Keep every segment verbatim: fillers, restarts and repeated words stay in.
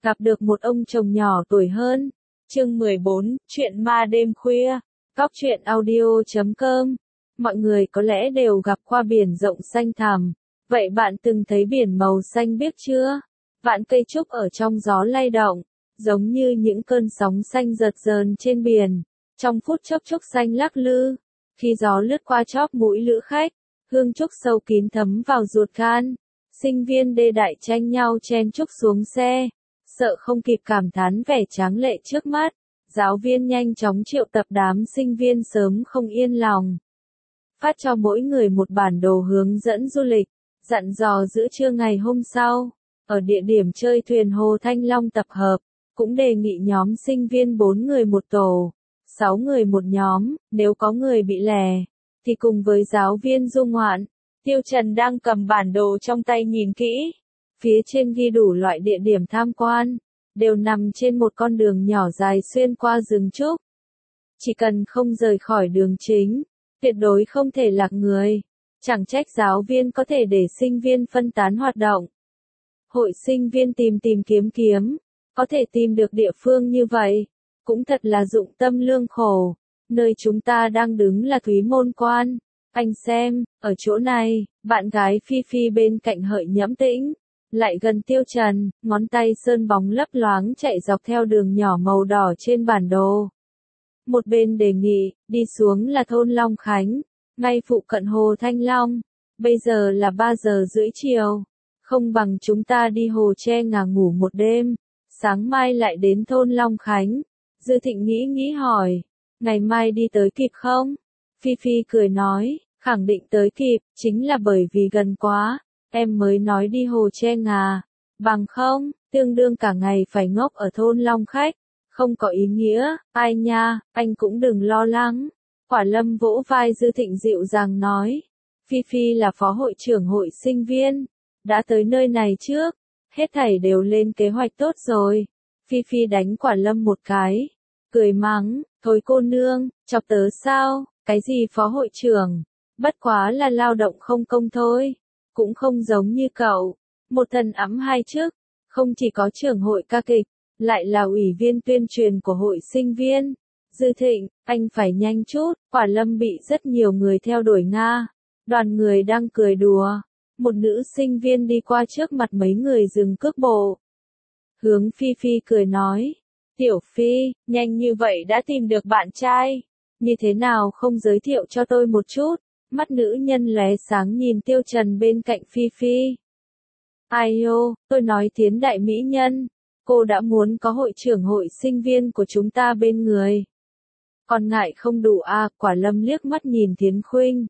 gặp được một ông chồng nhỏ tuổi hơn. Chương mười bốn, chuyện ma đêm khuya. Góc truyện audio chấm com. Mọi người có lẽ đều gặp qua biển rộng xanh thẳm. Vậy bạn từng thấy biển màu xanh biếc chưa? Vạn cây trúc ở trong gió lay động, giống như những cơn sóng xanh dợt dờn trên biển. Trong phút chốc trúc xanh lắc lư, khi gió lướt qua chóp mũi lữ khách, hương trúc sâu kín thấm vào ruột gan. Sinh viên đê đại tranh nhau chen chúc xuống xe, sợ không kịp cảm thán vẻ tráng lệ trước mắt. Giáo viên nhanh chóng triệu tập đám sinh viên sớm không yên lòng. Phát cho mỗi người một bản đồ hướng dẫn du lịch, dặn dò giữa trưa ngày hôm sau, ở địa điểm chơi thuyền Hồ Thanh Long tập hợp, cũng đề nghị nhóm sinh viên bốn người một tổ, sáu người một nhóm, nếu có người bị lẻ, thì cùng với giáo viên du ngoạn. Tiêu Trần đang cầm bản đồ trong tay nhìn kỹ, phía trên ghi đủ loại địa điểm tham quan, đều nằm trên một con đường nhỏ dài xuyên qua rừng trúc. Chỉ cần không rời khỏi đường chính, tuyệt đối không thể lạc người. Chẳng trách giáo viên có thể để sinh viên phân tán hoạt động. Hội sinh viên tìm tìm kiếm kiếm, có thể tìm được địa phương như vậy, cũng thật là dụng tâm lương khổ. Nơi chúng ta đang đứng là Thúy Môn Quan. Anh xem, ở chỗ này, bạn gái Phi Phi bên cạnh hợi nhẫm tĩnh, lại gần Tiêu Trần, ngón tay sơn bóng lấp loáng chạy dọc theo đường nhỏ màu đỏ trên bản đồ. Một bên đề nghị, đi xuống là thôn Long Khánh, ngay phụ cận Hồ Thanh Long. Bây giờ là ba giờ rưỡi chiều, không bằng chúng ta đi Hồ Tre Ngà ngủ một đêm, sáng mai lại đến thôn Long Khánh. Dư Thịnh nghĩ nghĩ hỏi, ngày mai đi tới kịp không? Phi Phi cười nói, khẳng định tới kịp, chính là bởi vì gần quá, em mới nói đi Hồ Tre Ngà, bằng không, tương đương cả ngày phải ngốc ở thôn Long Khách, không có ý nghĩa. Ai nha, anh cũng đừng lo lắng. Quả Lâm vỗ vai Dư Thịnh dịu dàng nói, Phi Phi là phó hội trưởng hội sinh viên, đã tới nơi này trước, hết thảy đều lên kế hoạch tốt rồi. Phi Phi đánh Quả Lâm một cái, cười mắng, thôi cô nương, chọc tớ sao, cái gì phó hội trưởng, bất quá là lao động không công thôi, cũng không giống như cậu, một thần ẵm hai chức, không chỉ có trưởng hội ca kịch, lại là ủy viên tuyên truyền của hội sinh viên. Dư Thịnh, anh phải nhanh chút. Quả Lâm bị rất nhiều người theo đuổi Nga. Đoàn người đang cười đùa, một nữ sinh viên đi qua trước mặt mấy người dừng cước bộ. Hướng Phi Phi cười nói, Tiểu Phi, nhanh như vậy đã tìm được bạn trai, như thế nào không giới thiệu cho tôi một chút? Mắt nữ nhân lóe sáng nhìn Tiêu Trần bên cạnh Phi Phi. Ai ô, tôi nói Tiến đại mỹ nhân, cô đã muốn có hội trưởng hội sinh viên của chúng ta bên người. Còn ngại không đủ à? Quả Lâm liếc mắt nhìn Thiến Khuynh,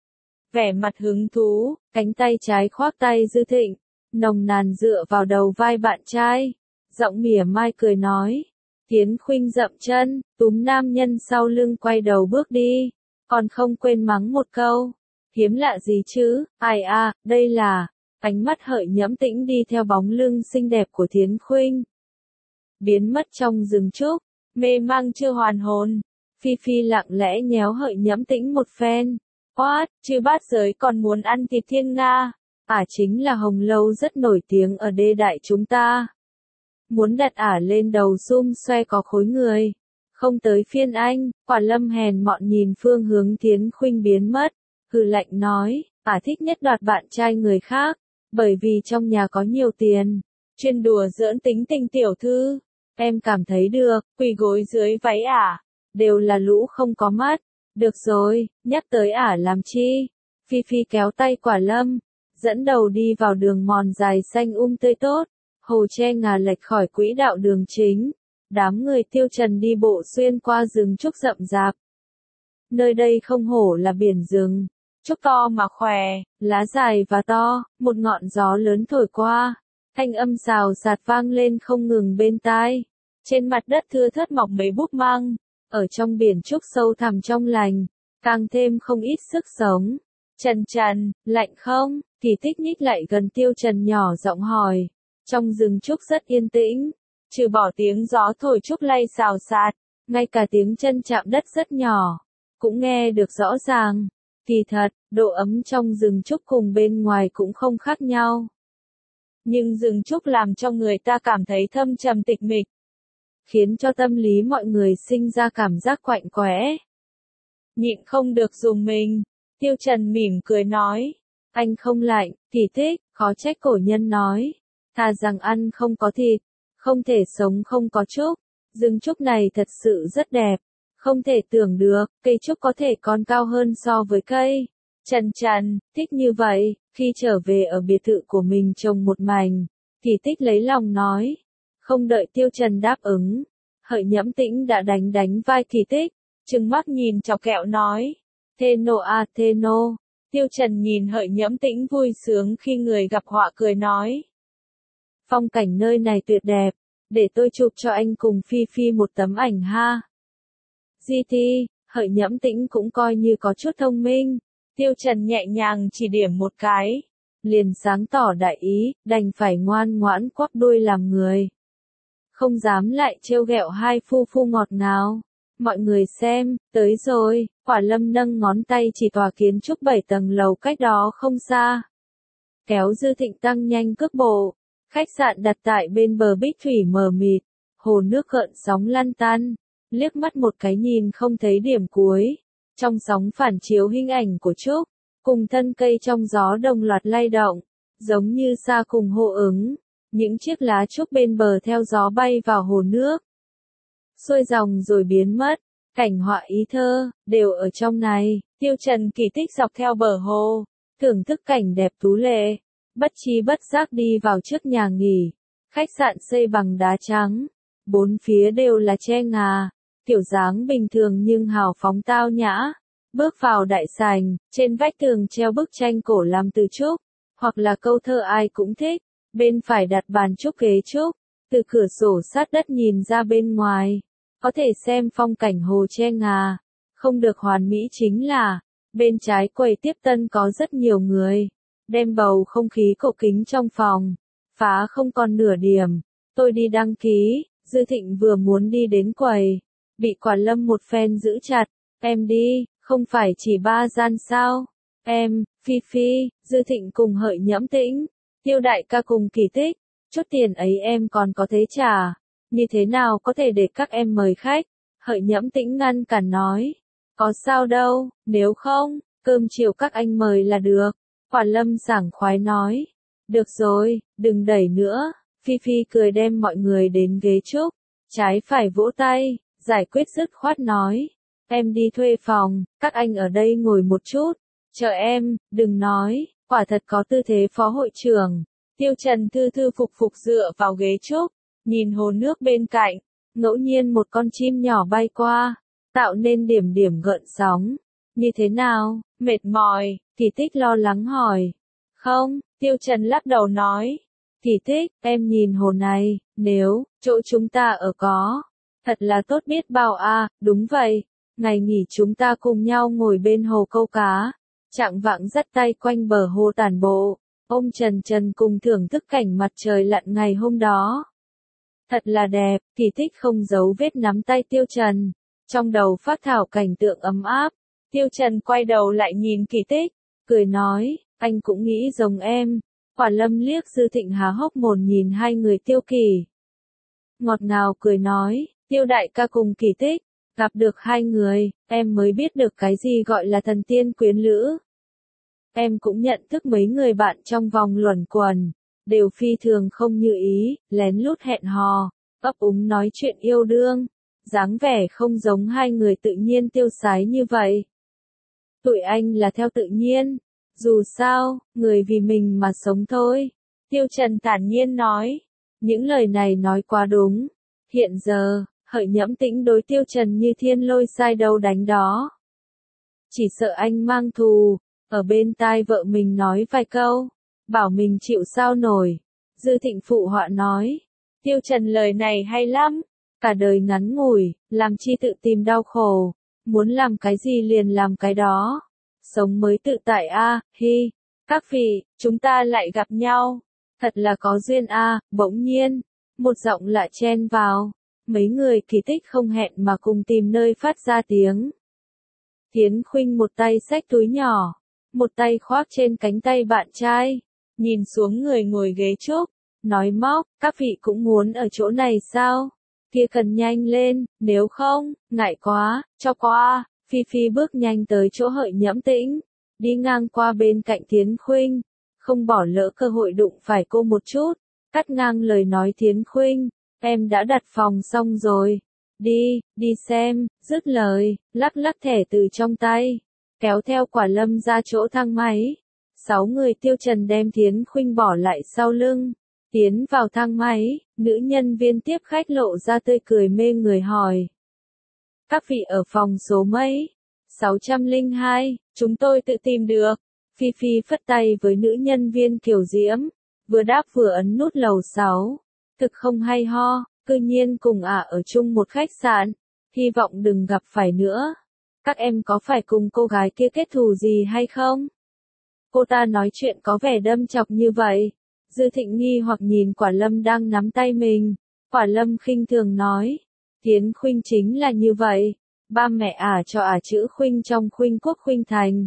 vẻ mặt hứng thú, cánh tay trái khoác tay Dư Thịnh, nồng nàn dựa vào đầu vai bạn trai, giọng mỉa mai cười nói. Thiến Khuynh dậm chân, túm nam nhân sau lưng quay đầu bước đi, còn không quên mắng một câu, hiếm lạ gì chứ? Ai à, đây là. Ánh mắt hợi nhẫm tĩnh đi theo bóng lưng xinh đẹp của Thiến Khuynh, biến mất trong rừng trúc, mê mang chưa hoàn hồn. Phi Phi lặng lẽ nhéo hợi nhẫm tĩnh một phen. What, chư bát giới còn muốn ăn thịt thiên nga? Ả chính là hồng lâu rất nổi tiếng ở đê đại chúng ta. Muốn đặt ả lên đầu xum xoe có khối người. Không tới phiên anh. Quả Lâm hèn mọn nhìn phương hướng Thiến Khuynh biến mất, hừ lạnh nói, ả thích nhất đoạt bạn trai người khác, bởi vì trong nhà có nhiều tiền. Chuyên đùa giỡn tính tình tiểu thư. Em cảm thấy được, quỳ gối dưới váy ả, đều là lũ không có mắt. Được rồi, nhắc tới ả làm chi? Phi Phi kéo tay Quả Lâm, dẫn đầu đi vào đường mòn dài xanh um tươi tốt. Hồ Tre Ngà lệch khỏi quỹ đạo đường chính. Đám người Tiêu Trần đi bộ xuyên qua rừng trúc rậm rạp. Nơi đây không hổ là biển rừng. Trúc to mà khỏe, lá dài và to, một ngọn gió lớn thổi qua. Thanh âm xào xạc vang lên không ngừng bên tai. Trên mặt đất thưa thớt mọc mấy búp măng. Ở trong biển trúc sâu thẳm trong lành, càng thêm không ít sức sống. Trần Trần, lạnh không? Kỳ Tích nhích lại gần Tiêu Trần nhỏ giọng hỏi. Trong rừng trúc rất yên tĩnh, trừ bỏ tiếng gió thổi trúc lay xào xạc, ngay cả tiếng chân chạm đất rất nhỏ, cũng nghe được rõ ràng. Kỳ thật, độ ấm trong rừng trúc cùng bên ngoài cũng không khác nhau. nhưng rừng trúc làm cho người ta cảm thấy thâm trầm tịch mịch, khiến cho tâm lý mọi người sinh ra cảm giác quạnh quẽ. Nhịn không được dùng mình, Tiêu Trần mỉm cười nói, anh không lạnh, thì thích, khó trách cổ nhân nói, thà rằng ăn không có thịt, không thể sống không có trúc. Rừng trúc này thật sự rất đẹp, không thể tưởng được, cây trúc có thể còn cao hơn so với cây. Trần Trần, thích như vậy, khi trở về ở biệt thự của mình trồng một mảnh, thì Tích lấy lòng nói. Không đợi Tiêu Trần đáp ứng, Hợi Nhẫm Tĩnh đã đánh đánh vai Thì Tích, trừng mắt nhìn chọc kẹo nói. Thê nô a thê nô. Tiêu Trần nhìn Hợi Nhẫm Tĩnh vui sướng khi người gặp họa cười nói. Phong cảnh nơi này tuyệt đẹp, để tôi chụp cho anh cùng Phi Phi một tấm ảnh ha. Di Thi, Hợi Nhẫm Tĩnh cũng coi như có chút thông minh. Tiêu Trần nhẹ nhàng chỉ điểm một cái, liền sáng tỏ đại ý, đành phải ngoan ngoãn quắp đuôi làm người. Không dám lại trêu ghẹo hai phu phu ngọt ngào. Mọi người xem, tới rồi, Quả Lâm nâng ngón tay chỉ tòa kiến trúc bảy tầng lầu cách đó không xa. Kéo Dư Thịnh tăng nhanh cước bộ, khách sạn đặt tại bên bờ bích thủy mờ mịt, hồ nước gợn sóng lăn tăn, liếc mắt một cái nhìn không thấy điểm cuối. Trong sóng phản chiếu hình ảnh của Trúc, cùng thân cây trong gió đồng loạt lay động, giống như sa cùng hô ứng, những chiếc lá trúc bên bờ theo gió bay vào hồ nước. Xuôi dòng rồi biến mất, cảnh họa ý thơ, đều ở trong này. Tiêu Trần kỳ tích dọc theo bờ hồ, thưởng thức cảnh đẹp tú lệ, bất chi bất giác đi vào trước nhà nghỉ, khách sạn xây bằng đá trắng, bốn phía đều là tre ngà. Kiểu dáng bình thường nhưng hào phóng tao nhã. Bước vào đại sảnh, trên vách tường treo bức tranh cổ làm từ trúc, hoặc là câu thơ ai cũng thích. Bên phải đặt bàn trúc ghế trúc, từ cửa sổ sát đất nhìn ra bên ngoài, có thể xem phong cảnh hồ tre ngà. Không được hoàn mỹ chính là, bên trái quầy tiếp tân có rất nhiều người, đem bầu không khí cổ kính trong phòng, phá không còn nửa điểm. Tôi đi đăng ký, Dư Thịnh vừa muốn đi đến quầy, bị Quả Lâm một phen giữ chặt. Em đi, không phải chỉ ba gian sao? Em, Phi Phi, Dư Thịnh cùng Hợi Nhẫm Tĩnh, Tiêu đại ca cùng Kỳ Tích, chút tiền ấy em còn có thế trả, như thế nào có thể để các em mời khách? Hợi Nhẫm Tĩnh ngăn cản nói, có sao đâu, nếu không, cơm chiều các anh mời là được. Quả Lâm sảng khoái nói, được rồi, đừng đẩy nữa. Phi Phi cười đem mọi người đến ghế trúc, trái phải vỗ tay, giải quyết dứt khoát nói. Em đi thuê phòng, các anh ở đây ngồi một chút, chờ em, đừng nói, quả thật có tư thế phó hội trưởng. Tiêu Trần thư thư phục phục dựa vào ghế trúc, nhìn hồ nước bên cạnh, ngẫu nhiên một con chim nhỏ bay qua, tạo nên điểm điểm gợn sóng. Như thế nào, mệt mỏi? Thì Tích lo lắng hỏi. Không, Tiêu Trần lắc đầu nói. Thì Tích, em nhìn hồ này, nếu, chỗ chúng ta ở có, thật là tốt biết bao a. Đúng vậy. Ngày nghỉ chúng ta cùng nhau ngồi bên hồ câu cá, chạng vạng dắt tay quanh bờ hồ tản bộ, ôm Trần Trần cùng thưởng thức cảnh mặt trời lặn ngày hôm đó. Thật là đẹp. Thì Tích không giấu vết nắm tay Tiêu Trần, trong đầu phát thảo cảnh tượng ấm áp. Tiêu Trần quay đầu lại nhìn Kỳ Tích, cười nói, anh cũng nghĩ giống em. Quả Lâm liếc Dư Thịnh há hốc mồm nhìn hai người Tiêu Kỳ. Ngọt ngào cười nói, Tiêu đại ca cùng Kỳ Tích, gặp được hai người, em mới biết được cái gì gọi là thần tiên quyến lữ. Em cũng nhận thức mấy người bạn trong vòng luẩn quẩn, đều phi thường không như ý, lén lút hẹn hò, ấp úng nói chuyện yêu đương, dáng vẻ không giống hai người tự nhiên tiêu sái như vậy. Tụi anh là theo tự nhiên, dù sao, người vì mình mà sống thôi. Tiêu Trần thản nhiên nói, những lời này nói quá đúng. Hiện giờ, Hợi Nhẫm Tĩnh đối Tiêu Trần như thiên lôi sai đâu đánh đó. Chỉ sợ anh mang thù, ở bên tai vợ mình nói vài câu, bảo mình chịu sao nổi. Dư Thịnh phụ họa nói, Tiêu Trần lời này hay lắm, cả đời ngắn ngủi, làm chi tự tìm đau khổ, muốn làm cái gì liền làm cái đó. Sống mới tự tại a. À, hi, các vị, chúng ta lại gặp nhau, thật là có duyên a. À. Bỗng nhiên, một giọng lạ chen vào, mấy người Kỳ Tích không hẹn mà cùng tìm nơi phát ra tiếng. Thiến Khuynh một tay xách túi nhỏ, một tay khoác trên cánh tay bạn trai, nhìn xuống người ngồi ghế trúc, nói móc, các vị cũng muốn ở chỗ này sao? Kia cần nhanh lên, nếu không, ngại quá, cho qua. Phi Phi bước nhanh tới chỗ Hợi Nhẫm Tĩnh, đi ngang qua bên cạnh Thiến Khuynh, không bỏ lỡ cơ hội đụng phải cô một chút, cắt ngang lời nói Thiến Khuynh, em đã đặt phòng xong rồi, đi, đi xem, dứt lời, lắc lắc thẻ từ trong tay, kéo theo Quả Lâm ra chỗ thang máy. Sáu người Tiêu Trần đem Thiến Khuynh bỏ lại sau lưng, tiến vào thang máy, nữ nhân viên tiếp khách lộ ra tươi cười mê người hỏi. Các vị ở phòng số mấy? sáu trăm lẻ hai, chúng tôi tự tìm được. Phi Phi phất tay với nữ nhân viên Kiều Diễm, vừa đáp vừa ấn nút lầu sáu. Thực không hay ho, cư nhiên cùng ả ở chung một khách sạn, hy vọng đừng gặp phải nữa. Các em có phải cùng cô gái kia kết thù gì hay không? Cô ta nói chuyện có vẻ đâm chọc như vậy. Dư Thịnh nghi hoặc nhìn Quả Lâm đang nắm tay mình. Quả Lâm khinh thường nói. Thiến Khuynh chính là như vậy. Ba mẹ ả cho ả chữ Khuynh trong Khuynh Quốc Khuynh Thành.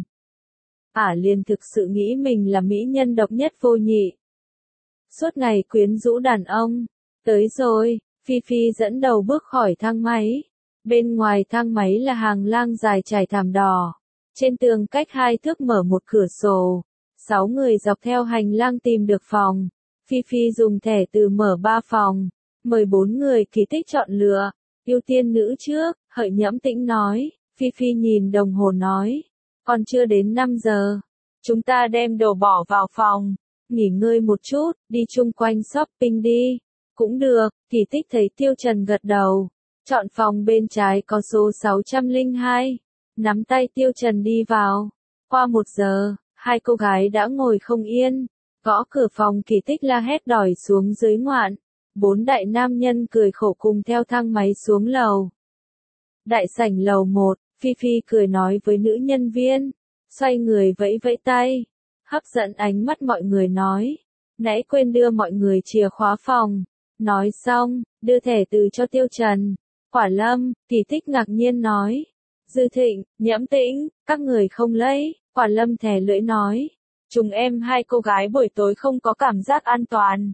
Ả liền thực sự nghĩ mình là mỹ nhân độc nhất vô nhị. Suốt ngày quyến rũ đàn ông. Tới rồi, Phi Phi dẫn đầu bước khỏi thang máy. Bên ngoài thang máy là hàng lang dài trải thảm đỏ. Trên tường cách hai thước mở một cửa sổ. Sáu người dọc theo hành lang tìm được phòng. Phi Phi dùng thẻ từ mở ba phòng. Mời bốn người kỳ tích chọn lựa. Ưu tiên nữ trước, Hợi Nhẫm Tĩnh nói. Phi Phi nhìn đồng hồ nói. Còn chưa đến năm giờ. Chúng ta đem đồ bỏ vào phòng. Nghỉ ngơi một chút, đi chung quanh shopping đi. Cũng được, kỳ tích thấy Tiêu Trần gật đầu. Chọn phòng bên trái có số sáu trăm lẻ hai. Nắm tay Tiêu Trần đi vào. Qua một giờ, hai cô gái đã ngồi không yên. Gõ cửa phòng kỳ tích la hét đòi xuống dưới ngoạn. Bốn đại nam nhân cười khổ cùng theo thang máy xuống lầu. Đại sảnh lầu một, Phi Phi cười nói với nữ nhân viên. Xoay người vẫy vẫy tay. Hấp dẫn ánh mắt mọi người nói. Nãy quên đưa mọi người chìa khóa phòng. Nói xong, đưa thẻ từ cho Tiêu Trần. Quả Lâm, kỳ tích ngạc nhiên nói. Dư Thịnh, Nhẫm Tĩnh, các người không lấy. Quả Lâm thè lưỡi nói. Chúng em hai cô gái buổi tối không có cảm giác an toàn.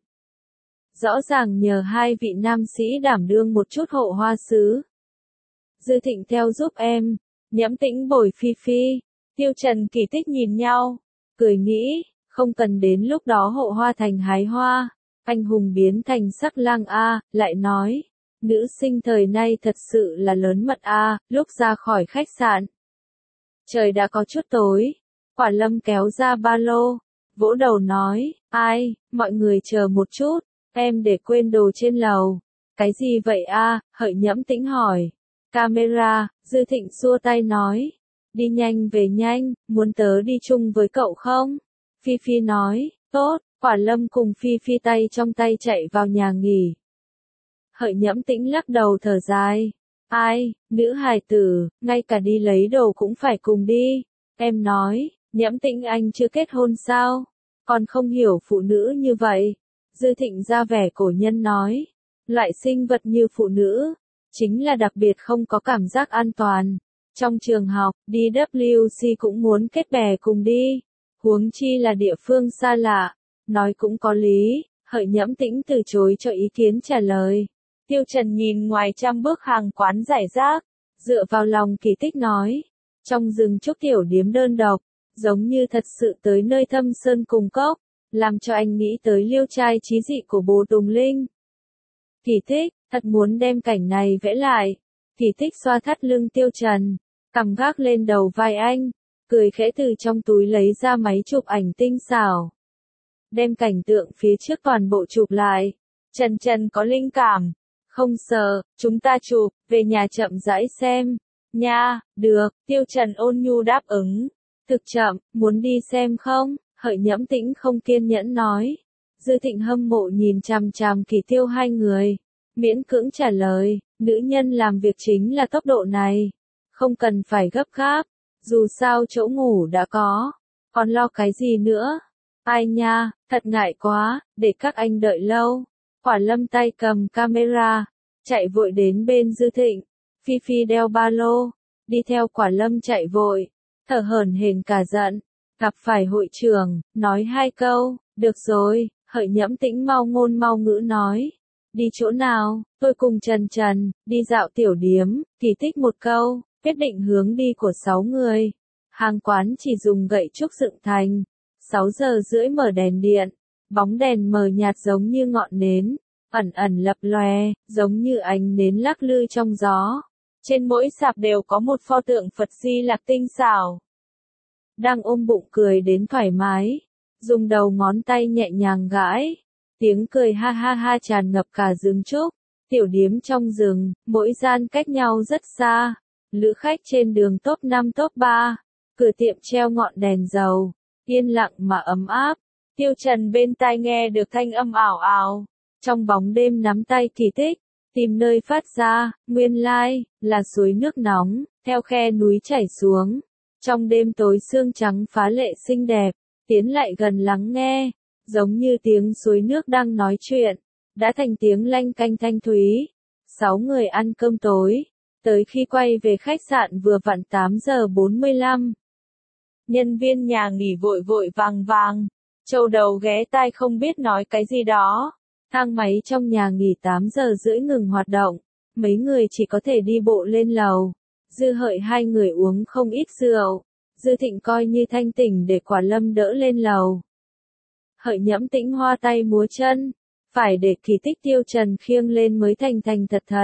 Rõ ràng nhờ hai vị nam sĩ đảm đương một chút hộ hoa sứ. Dư Thịnh theo giúp em. Nhẫm Tĩnh bồi Phi Phi. Tiêu Trần kỳ tích nhìn nhau. Cười nghĩ, không cần đến lúc đó hộ hoa thành hái hoa. Anh hùng biến thành sắc lang A, lại nói. Nữ sinh thời nay thật sự là lớn mật A, lúc ra khỏi khách sạn. Trời đã có chút tối. Quả Lâm kéo ra ba lô. Vỗ đầu nói, ai, mọi người chờ một chút. Em để quên đồ trên lầu. Cái gì vậy A, Hợi Nhẫm Tĩnh hỏi. Camera, Dư Thịnh xua tay nói. Đi nhanh về nhanh, muốn tớ đi chung với cậu không? Phi Phi nói, tốt. Quả Lâm cùng Phi Phi tay trong tay chạy vào nhà nghỉ. Hợi Nhẫm Tĩnh lắc đầu thở dài. Ai, nữ hài tử, ngay cả đi lấy đồ cũng phải cùng đi. Em nói, Nhẫm Tĩnh anh chưa kết hôn sao? Còn không hiểu phụ nữ như vậy. Dư Thịnh ra vẻ cổ nhân nói. Loại sinh vật như phụ nữ, chính là đặc biệt không có cảm giác an toàn. Trong trường học, đi W C cũng muốn kết bè cùng đi. Huống chi là địa phương xa lạ. Nói cũng có lý, Hợi Nhẫm Tĩnh từ chối cho ý kiến trả lời. Tiêu Trần nhìn ngoài trăm bước hàng quán giải rác, dựa vào lòng kỳ tích nói. Trong rừng trúc tiểu điếm đơn độc, giống như thật sự tới nơi thâm sơn cùng cốc, làm cho anh nghĩ tới liêu trai trí dị của Bồ Tùng Linh. Kỳ tích, thật muốn đem cảnh này vẽ lại. Kỳ tích xoa thắt lưng Tiêu Trần, cằm gác lên đầu vai anh, cười khẽ từ trong túi lấy ra máy chụp ảnh tinh xảo. Đem cảnh tượng phía trước toàn bộ chụp lại. Trần Trần có linh cảm. Không sợ, chúng ta chụp, về nhà chậm rãi xem. Nha, được, Tiêu Trần ôn nhu đáp ứng. Thực chậm, muốn đi xem không? Hợi Nhẫm Tĩnh không kiên nhẫn nói. Dư Thịnh hâm mộ nhìn chằm chằm Kỳ Tiêu hai người. Miễn cưỡng trả lời, nữ nhân làm việc chính là tốc độ này. Không cần phải gấp gáp, dù sao chỗ ngủ đã có. Còn lo cái gì nữa? Ai nha, thật ngại quá, để các anh đợi lâu. Quả Lâm tay cầm camera, chạy vội đến bên Dư Thịnh. Phi Phi đeo ba lô, đi theo Quả Lâm chạy vội, thở hổn hển cả giận. Gặp phải hội trưởng, nói hai câu, được rồi, Hợi Nhẫm Tĩnh mau ngôn mau ngữ nói. Đi chỗ nào? Tôi cùng Trần Trần, đi dạo tiểu điếm, Kỳ Tích một câu, quyết định hướng đi của sáu người. Hàng quán chỉ dùng gậy trúc dựng thành. Sáu giờ rưỡi mở đèn điện, bóng đèn mờ nhạt giống như ngọn nến, ẩn ẩn lập lòe, giống như ánh nến lắc lư trong gió. Trên mỗi sạp đều có một pho tượng Phật Di Lặc tinh xảo. Đang ôm bụng cười đến thoải mái, dùng đầu ngón tay nhẹ nhàng gãi. Tiếng cười ha ha ha tràn ngập cả rừng trúc. Tiểu điếm trong rừng, mỗi gian cách nhau rất xa. Lữ khách trên đường top năm top ba. Cửa tiệm treo ngọn đèn dầu. Yên lặng mà ấm áp. Tiêu Trần bên tai nghe được thanh âm ảo ảo. Trong bóng đêm nắm tay Kỳ Tích. Tìm nơi phát ra, nguyên lai, là suối nước nóng, theo khe núi chảy xuống. Trong đêm tối sương trắng phá lệ xinh đẹp, tiến lại gần lắng nghe, giống như tiếng suối nước đang nói chuyện, đã thành tiếng lanh canh thanh thúy. Sáu người ăn cơm tối, tới khi quay về khách sạn vừa vặn tám giờ bốn mươi lăm. Nhân viên nhà nghỉ vội vội vàng vàng, châu đầu ghé tai không biết nói cái gì đó. Thang máy trong nhà nghỉ tám giờ rưỡi ngừng hoạt động, mấy người chỉ có thể đi bộ lên lầu. Dư Hợi hai người uống không ít rượu, Dư Thịnh coi như thanh tỉnh để Quả Lâm đỡ lên lầu. Hợi Nhẫm Tĩnh hoa tay múa chân, phải để Kỳ Tích Tiêu Trần khiêng lên mới thành thành thật thật.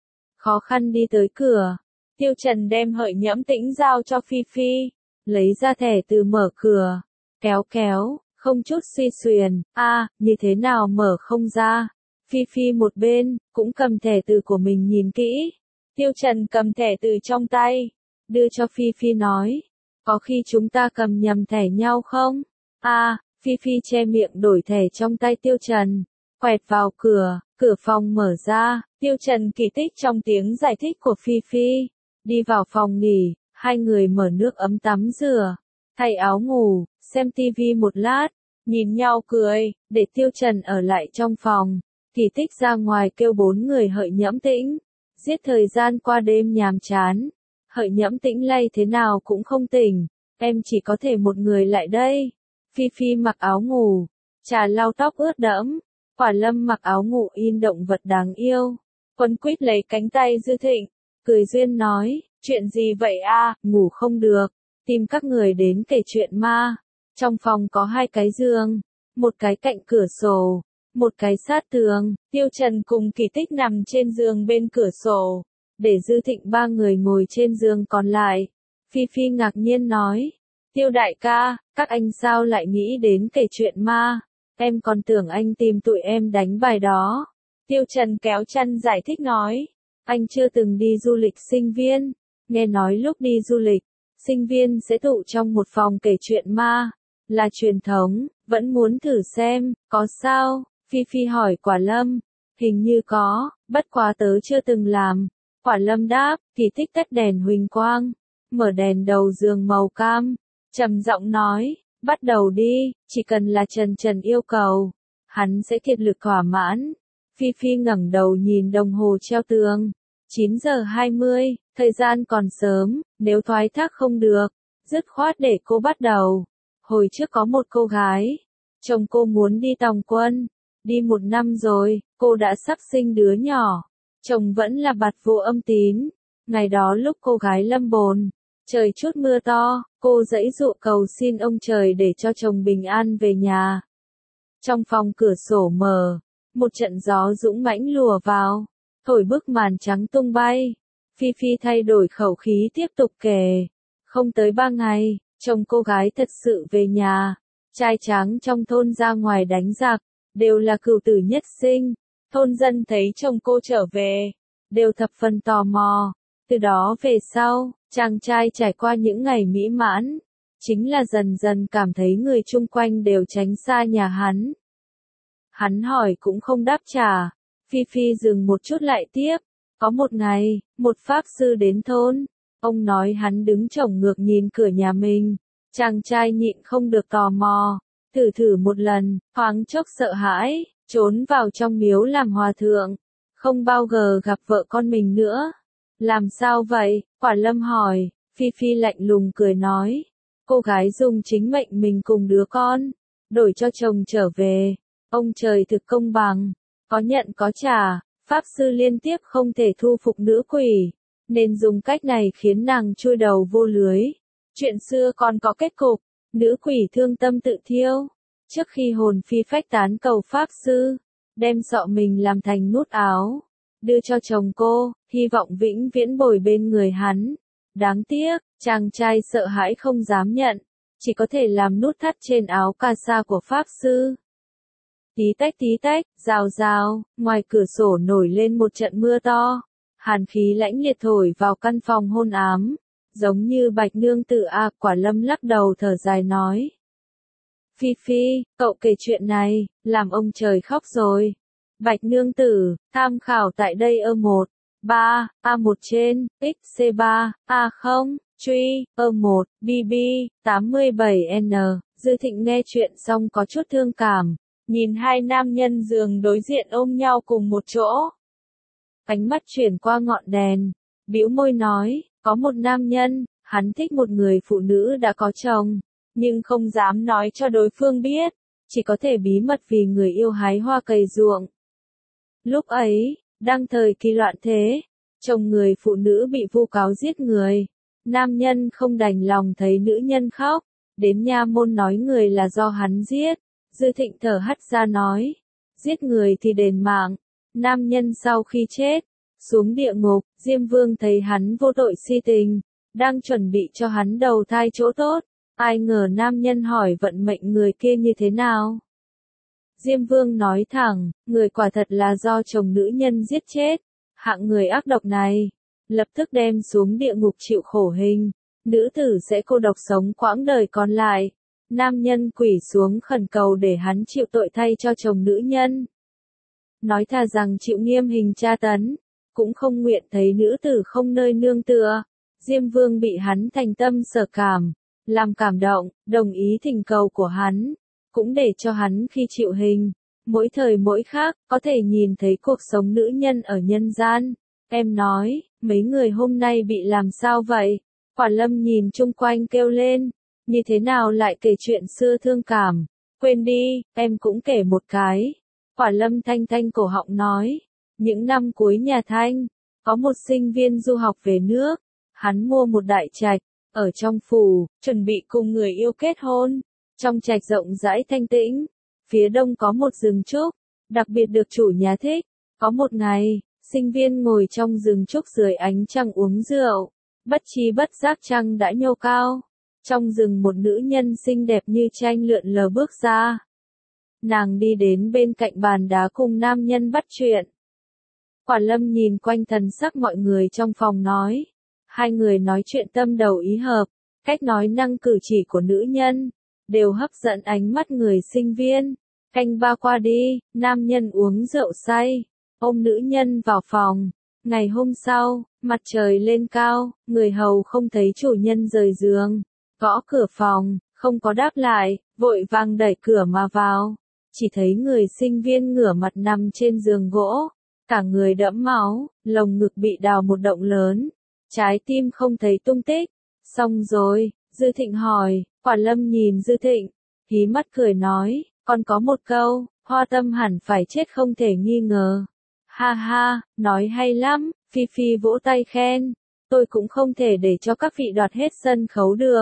Khó khăn đi tới cửa, Tiêu Trần đem Hợi Nhẫm Tĩnh giao cho Phi Phi, lấy ra thẻ từ mở cửa, kéo kéo. Không chút suy xuyển, a à, như thế nào mở không ra. Phi Phi một bên, cũng cầm thẻ từ của mình nhìn kỹ. Tiêu Trần cầm thẻ từ trong tay, đưa cho Phi Phi nói. Có khi chúng ta cầm nhầm thẻ nhau không? a à, Phi Phi che miệng đổi thẻ trong tay Tiêu Trần. Quẹt vào cửa, cửa phòng mở ra. Tiêu Trần Kỳ Tích trong tiếng giải thích của Phi Phi. Đi vào phòng nghỉ, hai người mở nước ấm tắm rửa. Thay áo ngủ, xem tivi một lát, nhìn nhau cười, để Tiêu Trần ở lại trong phòng. Kỳ Tích ra ngoài kêu bốn người Hợi Nhẫm Tĩnh, giết thời gian qua đêm nhàm chán. Hợi Nhẫm Tĩnh lay thế nào cũng không tỉnh, em chỉ có thể một người lại đây. Phi Phi mặc áo ngủ, trà lau tóc ướt đẫm, Quả Lâm mặc áo ngủ in động vật đáng yêu, quấn quýt lấy cánh tay Dư Thịnh, cười duyên nói, chuyện gì vậy a, ngủ không được. Tìm các người đến kể chuyện ma. Trong phòng có hai cái giường, một cái cạnh cửa sổ, một cái sát tường. Tiêu Trần cùng Kỳ Tích nằm trên giường bên cửa sổ, để Dư Thịnh ba người ngồi trên giường còn lại. Phi Phi ngạc nhiên nói, Tiêu đại ca, các anh sao lại nghĩ đến kể chuyện ma? Em còn tưởng anh tìm tụi em đánh bài đó. Tiêu Trần kéo chân giải thích nói, anh chưa từng đi du lịch sinh viên, nghe nói lúc đi du lịch, sinh viên sẽ tụ trong một phòng kể chuyện ma, là truyền thống, vẫn muốn thử xem, có sao? Phi Phi hỏi Quả Lâm, hình như có, bất quá tớ chưa từng làm. Quả Lâm đáp, Kỳ Tích tắt đèn huỳnh quang, mở đèn đầu giường màu cam, trầm giọng nói, bắt đầu đi, chỉ cần là Trần Trần yêu cầu, hắn sẽ kiệt lực thỏa mãn. Phi Phi ngẩng đầu nhìn đồng hồ treo tường, chín giờ hai mươi, thời gian còn sớm, nếu thoái thác không được, dứt khoát để cô bắt đầu. Hồi trước có một cô gái, chồng cô muốn đi tòng quân, đi một năm rồi, cô đã sắp sinh đứa nhỏ, chồng vẫn là bạt vô âm tín. Ngày đó lúc cô gái lâm bồn, trời chút mưa to, cô giãy giụa cầu xin ông trời để cho chồng bình an về nhà. Trong phòng cửa sổ mở, một trận gió dũng mãnh lùa vào, thổi bức màn trắng tung bay. Phi Phi thay đổi khẩu khí tiếp tục kể. Không tới ba ngày, chồng cô gái thật sự về nhà. Trai tráng trong thôn ra ngoài đánh giặc, đều là cửu tử nhất sinh. Thôn dân thấy chồng cô trở về, đều thập phần tò mò. Từ đó về sau, chàng trai trải qua những ngày mỹ mãn, chính là dần dần cảm thấy người chung quanh đều tránh xa nhà hắn. Hắn hỏi cũng không đáp trả. Phi Phi dừng một chút lại tiếp. Có một ngày, một pháp sư đến thôn. Ông nói hắn đứng chổng ngược nhìn cửa nhà mình. Chàng trai nhịn không được tò mò. Thử thử một lần, thoáng chốc sợ hãi, trốn vào trong miếu làm hòa thượng. Không bao giờ gặp vợ con mình nữa. Làm sao vậy? Quả Lâm hỏi. Phi Phi lạnh lùng cười nói. Cô gái dùng chính mệnh mình cùng đứa con, đổi cho chồng trở về. Ông trời thực công bằng, có nhận có trả, Pháp Sư liên tiếp không thể thu phục nữ quỷ, nên dùng cách này khiến nàng chui đầu vô lưới. Chuyện xưa còn có kết cục, nữ quỷ thương tâm tự thiêu, trước khi hồn phi phách tán cầu Pháp Sư, đem sọ mình làm thành nút áo, đưa cho chồng cô, hy vọng vĩnh viễn bồi bên người hắn. Đáng tiếc, chàng trai sợ hãi không dám nhận, chỉ có thể làm nút thắt trên áo cà sa của Pháp Sư. Tí tách tí tách, rào rào, ngoài cửa sổ nổi lên một trận mưa to, hàn khí lãnh liệt thổi vào căn phòng hôn ám, giống như Bạch Nương Tử a. Quả Lâm lắc đầu thở dài nói. Phi Phi, cậu kể chuyện này, làm ông trời khóc rồi. Bạch Nương Tử, tham khảo tại đây ơ một, ba, a một trên, x c ba, a không, truy, ơ một, bb, tám mươi bảy n. Dư Thịnh nghe chuyện xong có chút thương cảm, nhìn hai nam nhân giường đối diện ôm nhau cùng một chỗ. Ánh mắt chuyển qua ngọn đèn, bĩu môi nói, có một nam nhân, hắn thích một người phụ nữ đã có chồng, nhưng không dám nói cho đối phương biết, chỉ có thể bí mật vì người yêu hái hoa cày ruộng. Lúc ấy, đang thời kỳ loạn thế, chồng người phụ nữ bị vu cáo giết người, nam nhân không đành lòng thấy nữ nhân khóc, đến nha môn nói người là do hắn giết. Dư Thịnh thở hắt ra nói, giết người thì đền mạng. Nam nhân sau khi chết, xuống địa ngục, Diêm Vương thấy hắn vô tội si tình, đang chuẩn bị cho hắn đầu thai chỗ tốt, ai ngờ nam nhân hỏi vận mệnh người kia như thế nào. Diêm Vương nói thẳng, người quả thật là do chồng nữ nhân giết chết, hạng người ác độc này, lập tức đem xuống địa ngục chịu khổ hình, nữ tử sẽ cô độc sống quãng đời còn lại. Nam nhân quỳ xuống khẩn cầu để hắn chịu tội thay cho chồng nữ nhân. Nói thà rằng chịu nghiêm hình tra tấn, cũng không nguyện thấy nữ tử không nơi nương tựa. Diêm Vương bị hắn thành tâm sở cảm, làm cảm động, đồng ý thỉnh cầu của hắn, cũng để cho hắn khi chịu hình, mỗi thời mỗi khác, có thể nhìn thấy cuộc sống nữ nhân ở nhân gian. Em nói, mấy người hôm nay bị làm sao vậy? Quả Lâm nhìn chung quanh kêu lên. Như thế nào lại kể chuyện xưa thương cảm, quên đi, em cũng kể một cái. Quả Lâm thanh thanh cổ họng nói, những năm cuối nhà Thanh, có một sinh viên du học về nước, hắn mua một đại trạch, ở trong phủ, chuẩn bị cùng người yêu kết hôn. Trong trạch rộng rãi thanh tĩnh, phía đông có một rừng trúc, đặc biệt được chủ nhà thích. Có một ngày, sinh viên ngồi trong rừng trúc dưới ánh trăng uống rượu, bất tri bất giác trăng đã nhô cao. Trong rừng một nữ nhân xinh đẹp như tranh lượn lờ bước ra. Nàng đi đến bên cạnh bàn đá cùng nam nhân bắt chuyện. Quả Lâm nhìn quanh thần sắc mọi người trong phòng nói. Hai người nói chuyện tâm đầu ý hợp, cách nói năng cử chỉ của nữ nhân, đều hấp dẫn ánh mắt người sinh viên. Canh ba qua đi, nam nhân uống rượu say, ôm nữ nhân vào phòng. Ngày hôm sau, mặt trời lên cao, người hầu không thấy chủ nhân rời giường. Gõ cửa phòng, không có đáp lại, vội vàng đẩy cửa mà vào. Chỉ thấy người sinh viên ngửa mặt nằm trên giường gỗ, cả người đẫm máu, lồng ngực bị đào một động lớn, trái tim không thấy tung tích. Xong rồi, Dư Thịnh hỏi, Quả Lâm nhìn Dư Thịnh, hí mắt cười nói, còn có một câu, Hoa Tâm hẳn phải chết không thể nghi ngờ. Ha ha, nói hay lắm, Phi Phi vỗ tay khen, tôi cũng không thể để cho các vị đoạt hết sân khấu được.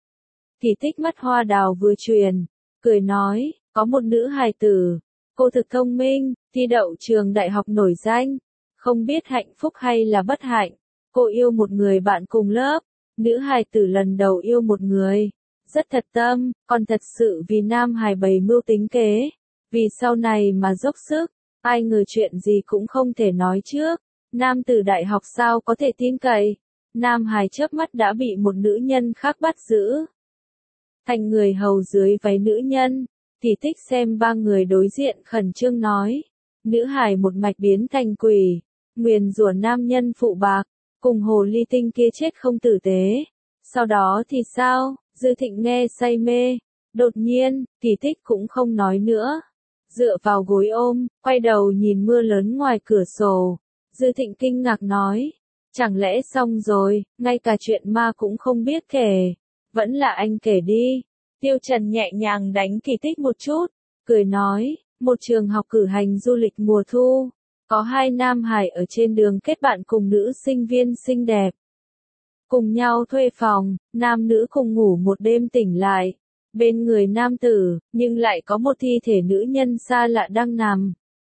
Kỳ Tích mắt hoa đào vừa truyền, cười nói, có một nữ hài tử, cô thực thông minh, thi đậu trường đại học nổi danh, không biết hạnh phúc hay là bất hạnh, cô yêu một người bạn cùng lớp, nữ hài tử lần đầu yêu một người, rất thật tâm, còn thật sự vì nam hài bày mưu tính kế, vì sau này mà dốc sức, ai ngờ chuyện gì cũng không thể nói trước, nam tử đại học sao có thể tin cậy, nam hài chớp mắt đã bị một nữ nhân khác bắt giữ. Thành người hầu dưới váy nữ nhân, Kỳ Tích xem ba người đối diện khẩn trương nói, nữ hài một mạch biến thành quỷ, nguyền rủa nam nhân phụ bạc, cùng hồ ly tinh kia chết không tử tế. Sau đó thì sao? Dư Thịnh nghe say mê, đột nhiên, Kỳ Tích cũng không nói nữa, dựa vào gối ôm, quay đầu nhìn mưa lớn ngoài cửa sổ. Dư Thịnh kinh ngạc nói, chẳng lẽ xong rồi, ngay cả chuyện ma cũng không biết kể. Vẫn là anh kể đi. Tiêu Trần nhẹ nhàng đánh Kỳ Tích một chút, cười nói, Một trường học cử hành du lịch mùa thu. Có hai nam hải ở trên đường kết bạn cùng nữ sinh viên xinh đẹp. Cùng nhau thuê phòng, nam nữ cùng ngủ một đêm tỉnh lại. Bên người nam tử, nhưng lại có một thi thể nữ nhân xa lạ đang nằm.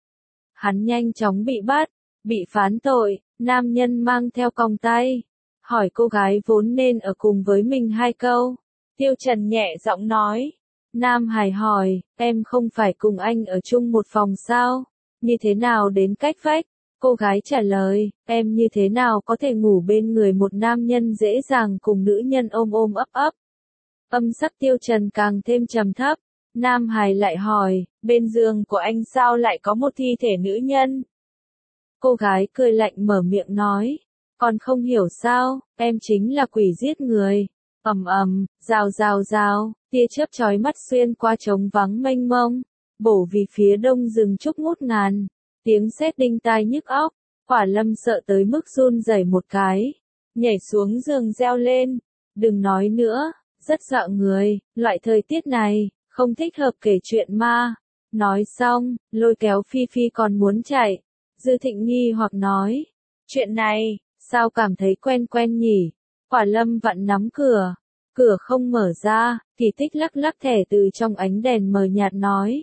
Hắn nhanh chóng bị bắt, bị phán tội, nam nhân mang theo còng tay. Hỏi cô gái vốn nên ở cùng với mình hai câu. Tiêu Trần nhẹ giọng nói. Nam Hải hỏi, em không phải cùng anh ở chung một phòng sao? Như thế nào đến cách vách? Cô gái trả lời, em như thế nào có thể ngủ bên người một nam nhân dễ dàng cùng nữ nhân ôm ôm ấp ấp. Âm sắc Tiêu Trần càng thêm trầm thấp. Nam Hải lại hỏi, bên giường của anh sao lại có một thi thể nữ nhân? Cô gái cười lạnh mở miệng nói, còn không hiểu sao, em chính là quỷ giết người. Ầm ầm, rào rào rào, tia chớp chói mắt xuyên qua trống vắng mênh mông, bổ vì phía đông rừng trúc ngút ngàn, tiếng sét đinh tai nhức óc. Quả Lâm sợ tới mức run rẩy một cái, nhảy xuống giường reo lên, đừng nói nữa, rất sợ người, loại thời tiết này, không thích hợp kể chuyện ma. Nói xong, lôi kéo Phi Phi còn muốn chạy. Dư Thịnh nghi hoặc nói, chuyện này, sao cảm thấy quen quen nhỉ? Quả Lâm vặn nắm cửa, cửa không mở ra, Kỳ Tích lắc lắc thẻ từ trong ánh đèn mờ nhạt nói.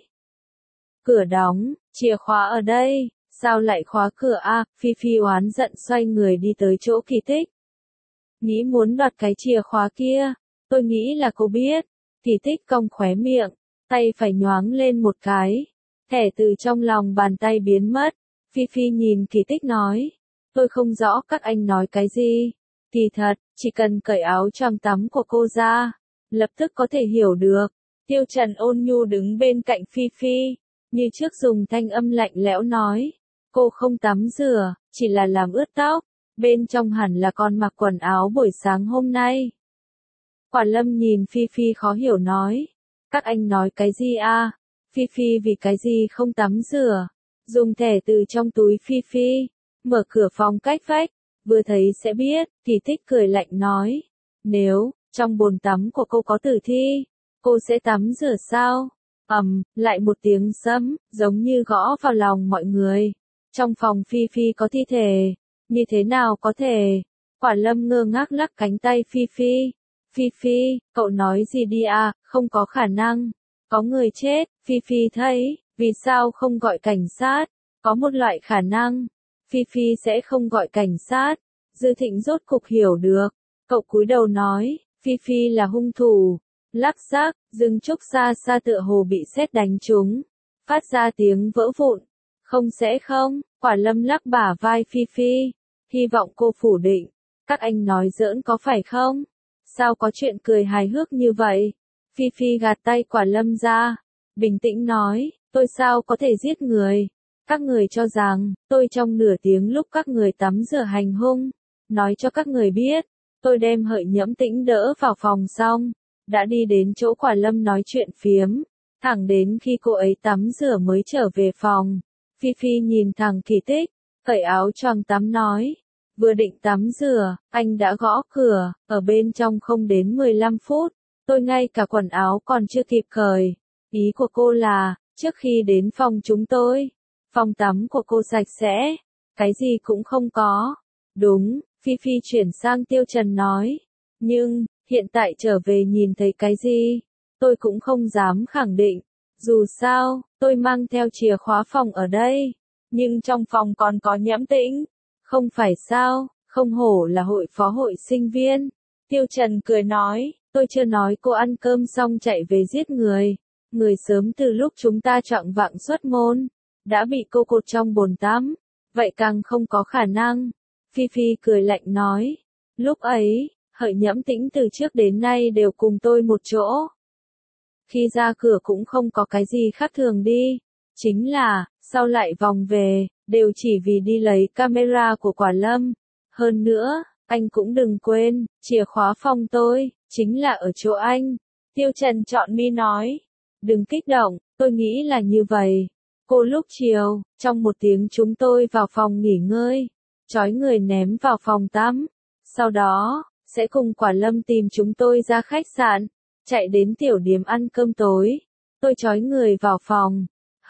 Cửa đóng, chìa khóa ở đây, sao lại khóa cửa a? Phi Phi oán giận xoay người đi tới chỗ Kỳ Tích. Nghĩ muốn đoạt cái chìa khóa kia, tôi nghĩ là cô biết. Kỳ Tích cong khóe miệng, tay phải nhoáng lên một cái, thẻ từ trong lòng bàn tay biến mất. Phi Phi nhìn Kỳ Tích nói, tôi không rõ các anh nói cái gì. Kỳ thật, chỉ cần cởi áo choàng tắm của cô ra, lập tức có thể hiểu được. Tiêu Trần ôn nhu đứng bên cạnh Phi Phi, như trước dùng thanh âm lạnh lẽo nói, cô không tắm rửa, chỉ là làm ướt tóc, bên trong hẳn là còn mặc quần áo buổi sáng hôm nay. Quả Lâm nhìn Phi Phi khó hiểu nói, các anh nói cái gì a? Phi Phi vì cái gì không tắm rửa? Dùng thẻ từ trong túi Phi Phi, mở cửa phòng cách vách, vừa thấy sẽ biết. Kỳ Tích cười lạnh nói, nếu trong bồn tắm của cô có tử thi, cô sẽ tắm rửa sao? Ầm, um, lại một tiếng sấm, giống như gõ vào lòng mọi người. Trong phòng Phi Phi có thi thể, như thế nào có thể? Quả Lâm ngơ ngác lắc cánh tay Phi Phi. Phi Phi, cậu nói gì đi à, không có khả năng. Có người chết, Phi Phi thấy, vì sao không gọi cảnh sát? Có một loại khả năng, Phi Phi sẽ không gọi cảnh sát. Dư Thịnh rốt cục hiểu được, cậu cúi đầu nói, Phi Phi là hung thủ. Lắc rắc, rừng trúc xa xa tựa hồ bị sét đánh trúng, phát ra tiếng vỡ vụn. Không sẽ không, Quả Lâm lắc bả vai Phi Phi, hy vọng cô phủ định. Các anh nói giỡn có phải không? Sao có chuyện cười hài hước như vậy? Phi Phi gạt tay Quả Lâm ra, bình tĩnh nói, tôi sao có thể giết người? Các người cho rằng, tôi trong nửa tiếng lúc các người tắm rửa hành hung, nói cho các người biết, tôi đem Hợi Nhẫm Tĩnh đỡ vào phòng xong, đã đi đến chỗ Quả Lâm nói chuyện phiếm, thẳng đến khi cô ấy tắm rửa mới trở về phòng. Phi Phi nhìn thằng Kỳ Tích, cởi áo choàng tắm nói, vừa định tắm rửa, anh đã gõ cửa, ở bên trong không đến mười lăm phút, tôi ngay cả quần áo còn chưa kịp cởi. Ý của cô là, trước khi đến phòng chúng tôi, phòng tắm của cô sạch sẽ, cái gì cũng không có. Đúng, Phi Phi chuyển sang Tiêu Trần nói, nhưng, hiện tại trở về nhìn thấy cái gì, tôi cũng không dám khẳng định. Dù sao, tôi mang theo chìa khóa phòng ở đây, nhưng trong phòng còn có Nhẫm Tĩnh. Không phải sao, không hổ là hội phó hội sinh viên. Tiêu Trần cười nói, tôi chưa nói cô ăn cơm xong chạy về giết người. Người sớm từ lúc chúng ta chọn vạng xuất môn, đã bị cô cột trong bồn tắm, vậy càng không có khả năng. Phi Phi cười lạnh nói, lúc ấy, Hợi Nhẫm Tĩnh từ trước đến nay đều cùng tôi một chỗ. Khi ra cửa cũng không có cái gì khác thường đi, chính là, sau lại vòng về, đều chỉ vì đi lấy camera của Quả Lâm. Hơn nữa, anh cũng đừng quên, chìa khóa phòng tôi, chính là ở chỗ anh. Tiêu Trần chọn mi nói, đừng kích động, tôi nghĩ là như vậy. Cô lúc chiều, trong một tiếng chúng tôi vào phòng nghỉ ngơi, trói người ném vào phòng tắm. Sau đó, sẽ cùng Quả Lâm tìm chúng tôi ra khách sạn, chạy đến tiểu điếm ăn cơm tối. Tôi trói người vào phòng,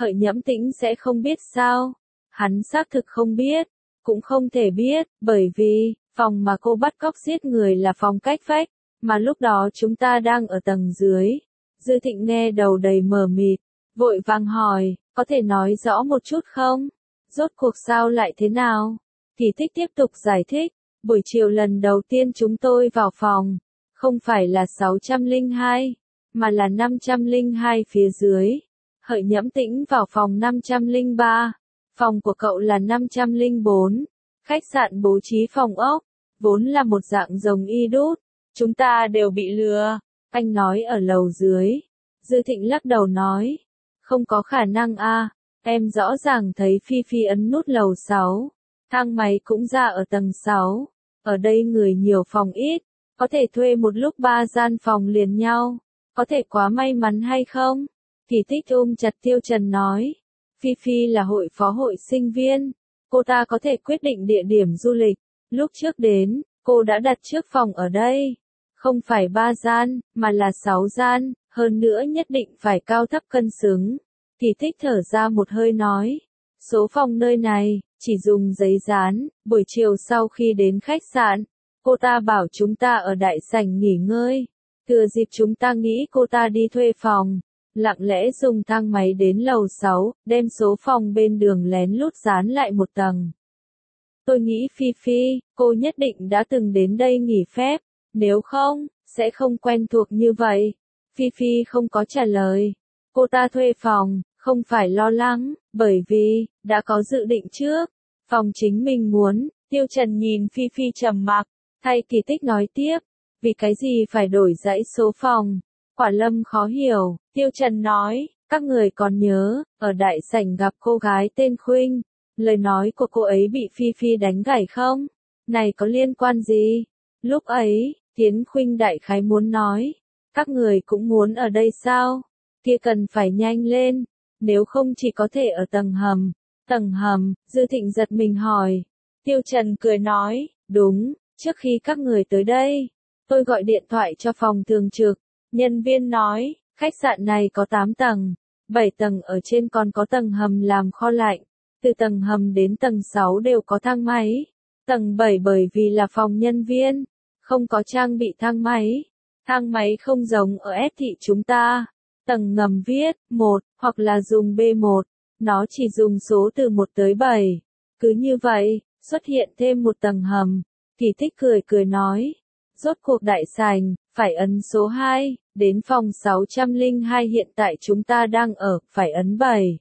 Hợi Nhẫm Tĩnh sẽ không biết sao? Hắn xác thực không biết, cũng không thể biết, bởi vì, phòng mà cô bắt cóc giết người là phòng cách vách, mà lúc đó chúng ta đang ở tầng dưới. Dư Thịnh nghe đầu đầy mờ mịt, vội vàng hỏi, có thể nói rõ một chút không? Rốt cuộc sao lại thế nào? Kỳ Tích tiếp tục giải thích, buổi chiều lần đầu tiên chúng tôi vào phòng, không phải là sáu trăm lẻ hai, mà là năm trăm lẻ hai phía dưới. Hợi Nhẫm Tĩnh vào phòng năm trăm lẻ ba, phòng của cậu là năm trăm lẻ bốn. Khách sạn bố trí phòng ốc, vốn là một dạng rồng y đút, chúng ta đều bị lừa. Anh nói ở lầu dưới. Dư Thịnh lắc đầu nói, không có khả năng a, em rõ ràng thấy Phi Phi ấn nút lầu sáu, thang máy cũng ra ở tầng sáu, ở đây người nhiều phòng ít, có thể thuê một lúc ba gian phòng liền nhau, có thể quá may mắn hay không? Kỳ Tích ôm chặt Tiêu Trần nói, Phi Phi là hội phó hội sinh viên, cô ta có thể quyết định địa điểm du lịch, lúc trước đến, cô đã đặt trước phòng ở đây, không phải ba gian, mà là sáu gian, hơn nữa nhất định phải cao thấp cân xứng. Kỳ Tích thở ra một hơi nói, số phòng nơi này, chỉ dùng giấy dán, buổi chiều sau khi đến khách sạn, cô ta bảo chúng ta ở đại sảnh nghỉ ngơi, thừa dịp chúng ta nghĩ cô ta đi thuê phòng, lặng lẽ dùng thang máy đến lầu sáu, đem số phòng bên đường lén lút dán lại một tầng. Tôi nghĩ Phi Phi, cô nhất định đã từng đến đây nghỉ phép, nếu không, sẽ không quen thuộc như vậy. Phi Phi không có trả lời. Cô ta thuê phòng, không phải lo lắng, bởi vì, đã có dự định trước. Phòng chính mình muốn, Tiêu Trần nhìn Phi Phi trầm mặc, thay Kỳ Tích nói tiếp, vì cái gì phải đổi dãy số phòng. Quả Lâm khó hiểu, Tiêu Trần nói, các người còn nhớ, ở đại sảnh gặp cô gái tên Khuynh, lời nói của cô ấy bị Phi Phi đánh gãy không? Này có liên quan gì? Lúc ấy, Tiến Khuynh đại khái muốn nói, các người cũng muốn ở đây sao? Kia cần phải nhanh lên, nếu không chỉ có thể ở tầng hầm. Tầng hầm, Dư Thịnh giật mình hỏi. Tiêu Trần cười nói, đúng, trước khi các người tới đây, tôi gọi điện thoại cho phòng thường trực. Nhân viên nói, khách sạn này có tám tầng, bảy tầng ở trên còn có tầng hầm làm kho lạnh, từ tầng hầm đến tầng sáu đều có thang máy, tầng bảy bởi vì là phòng nhân viên, không có trang bị thang máy, thang máy không giống ở S thị chúng ta, tầng ngầm viết, một, hoặc là dùng B một, nó chỉ dùng số từ một tới bảy, cứ như vậy, xuất hiện thêm một tầng hầm, Kỳ Tích cười cười nói. Rốt cuộc đại sảnh, phải ấn số hai, đến phòng sáu trăm lẻ hai hiện tại chúng ta đang ở, phải ấn bảy.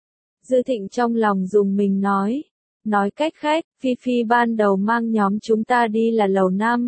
Dư Thịnh trong lòng dùng mình nói. Nói cách khác, Phi Phi ban đầu mang nhóm chúng ta đi là lầu năm.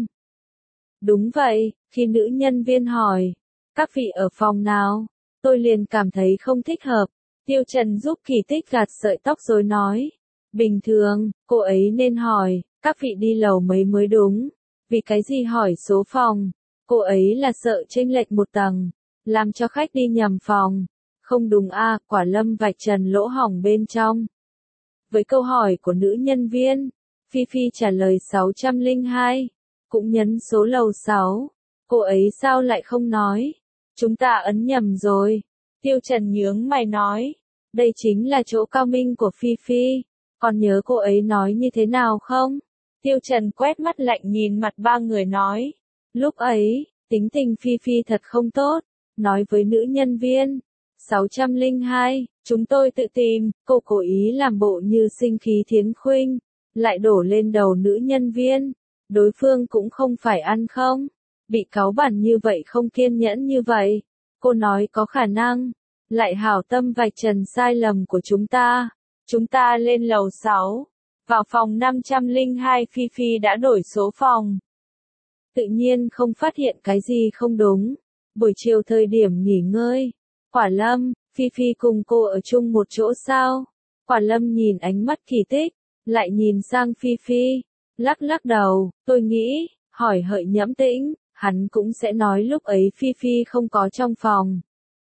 Đúng vậy, khi nữ nhân viên hỏi, các vị ở phòng nào, tôi liền cảm thấy không thích hợp. Tiêu Trần giúp Kỳ Tích gạt sợi tóc rồi nói. Bình thường, cô ấy nên hỏi, các vị đi lầu mấy mới đúng. Vì cái gì hỏi số phòng, cô ấy là sợ chênh lệch một tầng, làm cho khách đi nhầm phòng. Không đúng a, à, Quả Lâm vạch trần lỗ hổng bên trong. Với câu hỏi của nữ nhân viên, Phi Phi trả lời sáu trăm lẻ hai, cũng nhấn số lầu sáu. Cô ấy sao lại không nói? Chúng ta ấn nhầm rồi. Tiêu Trần nhướng mày nói, đây chính là chỗ cao minh của Phi Phi, còn nhớ cô ấy nói như thế nào không? Tiêu Trần quét mắt lạnh nhìn mặt ba người nói, lúc ấy, tính tình Phi Phi thật không tốt, nói với nữ nhân viên, sáu trăm lẻ hai, chúng tôi tự tìm, cô cố ý làm bộ như sinh khí Thiến Khuynh, lại đổ lên đầu nữ nhân viên, đối phương cũng không phải ăn không, bị cáu bẩn như vậy không kiên nhẫn như vậy, cô nói có khả năng, lại hảo tâm vạch trần sai lầm của chúng ta, chúng ta lên lầu sáu. Vào phòng năm trăm lẻ hai Phi Phi đã đổi số phòng. Tự nhiên không phát hiện cái gì không đúng. Buổi chiều thời điểm nghỉ ngơi. Quả Lâm, Phi Phi cùng cô ở chung một chỗ sao? Quả Lâm nhìn ánh mắt Kỳ Tích, lại nhìn sang Phi Phi. Lắc lắc đầu, tôi nghĩ, hỏi Hợi Nhẫm Tĩnh, hắn cũng sẽ nói lúc ấy Phi Phi không có trong phòng.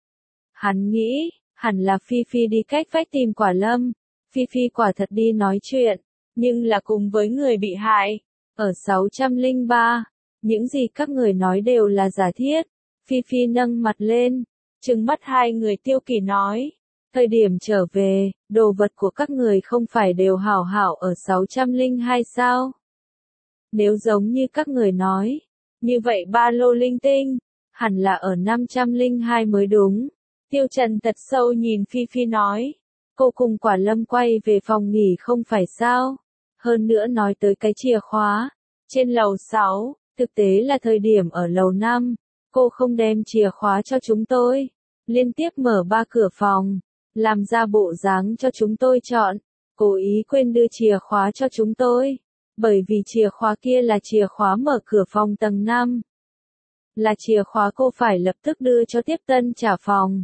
Hắn nghĩ, hẳn là Phi Phi đi cách vách tìm Quả Lâm. Phi Phi quả thật đi nói chuyện. Nhưng là cùng với người bị hại. Ở sáu trăm lẻ ba, những gì các người nói đều là giả thiết. Phi Phi nâng mặt lên, trừng mắt hai người Tiêu Kỳ nói. Thời điểm trở về, đồ vật của các người không phải đều hảo hảo ở sáu trăm linh hai sao? Nếu giống như các người nói, như vậy ba lô linh tinh, hẳn là ở năm trăm linh hai mới đúng. Tiêu Trần thật sâu nhìn Phi Phi nói, cô cùng Quả Lâm quay về phòng nghỉ không phải sao? Hơn nữa nói tới cái chìa khóa, trên lầu sáu, thực tế là thời điểm ở lầu năm, cô không đem chìa khóa cho chúng tôi, liên tiếp mở ba cửa phòng, làm ra bộ dáng cho chúng tôi chọn, cố ý quên đưa chìa khóa cho chúng tôi, bởi vì chìa khóa kia là chìa khóa mở cửa phòng tầng năm. Là chìa khóa cô phải lập tức đưa cho tiếp tân trả phòng.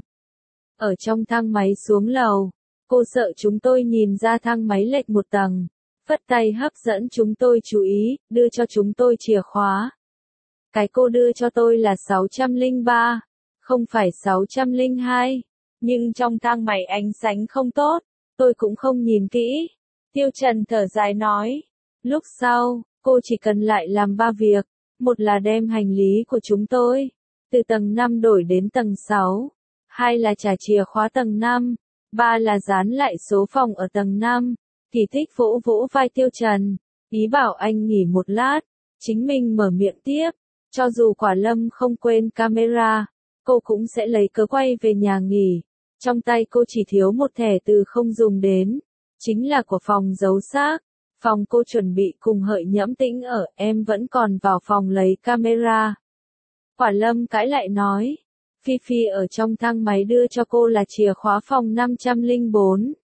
Ở trong thang máy xuống lầu, cô sợ chúng tôi nhìn ra thang máy lệch một tầng, phất tay hấp dẫn chúng tôi chú ý, đưa cho chúng tôi chìa khóa. Cái cô đưa cho tôi là sáu trăm linh ba, không phải sáu trăm linh hai, nhưng trong thang máy ánh sáng không tốt, tôi cũng không nhìn kỹ. Tiêu Trần thở dài nói, lúc sau, cô chỉ cần lại làm ba việc, một là đem hành lý của chúng tôi từ tầng năm đổi đến tầng sáu, hai là trả chìa khóa tầng năm, ba là dán lại số phòng ở tầng năm. Kỳ Tích vỗ vỗ vai Tiêu Trần, ý bảo anh nghỉ một lát, chính mình mở miệng tiếp, cho dù Quả Lâm không quên camera, cô cũng sẽ lấy cớ quay về nhà nghỉ. Trong tay cô chỉ thiếu một thẻ từ không dùng đến, chính là của phòng giấu xác. Phòng cô chuẩn bị cùng Hợi Nhẫm Tĩnh ở, em vẫn còn vào phòng lấy camera. Quả Lâm cãi lại nói, Phi Phi ở trong thang máy đưa cho cô là chìa khóa phòng năm trăm linh bốn.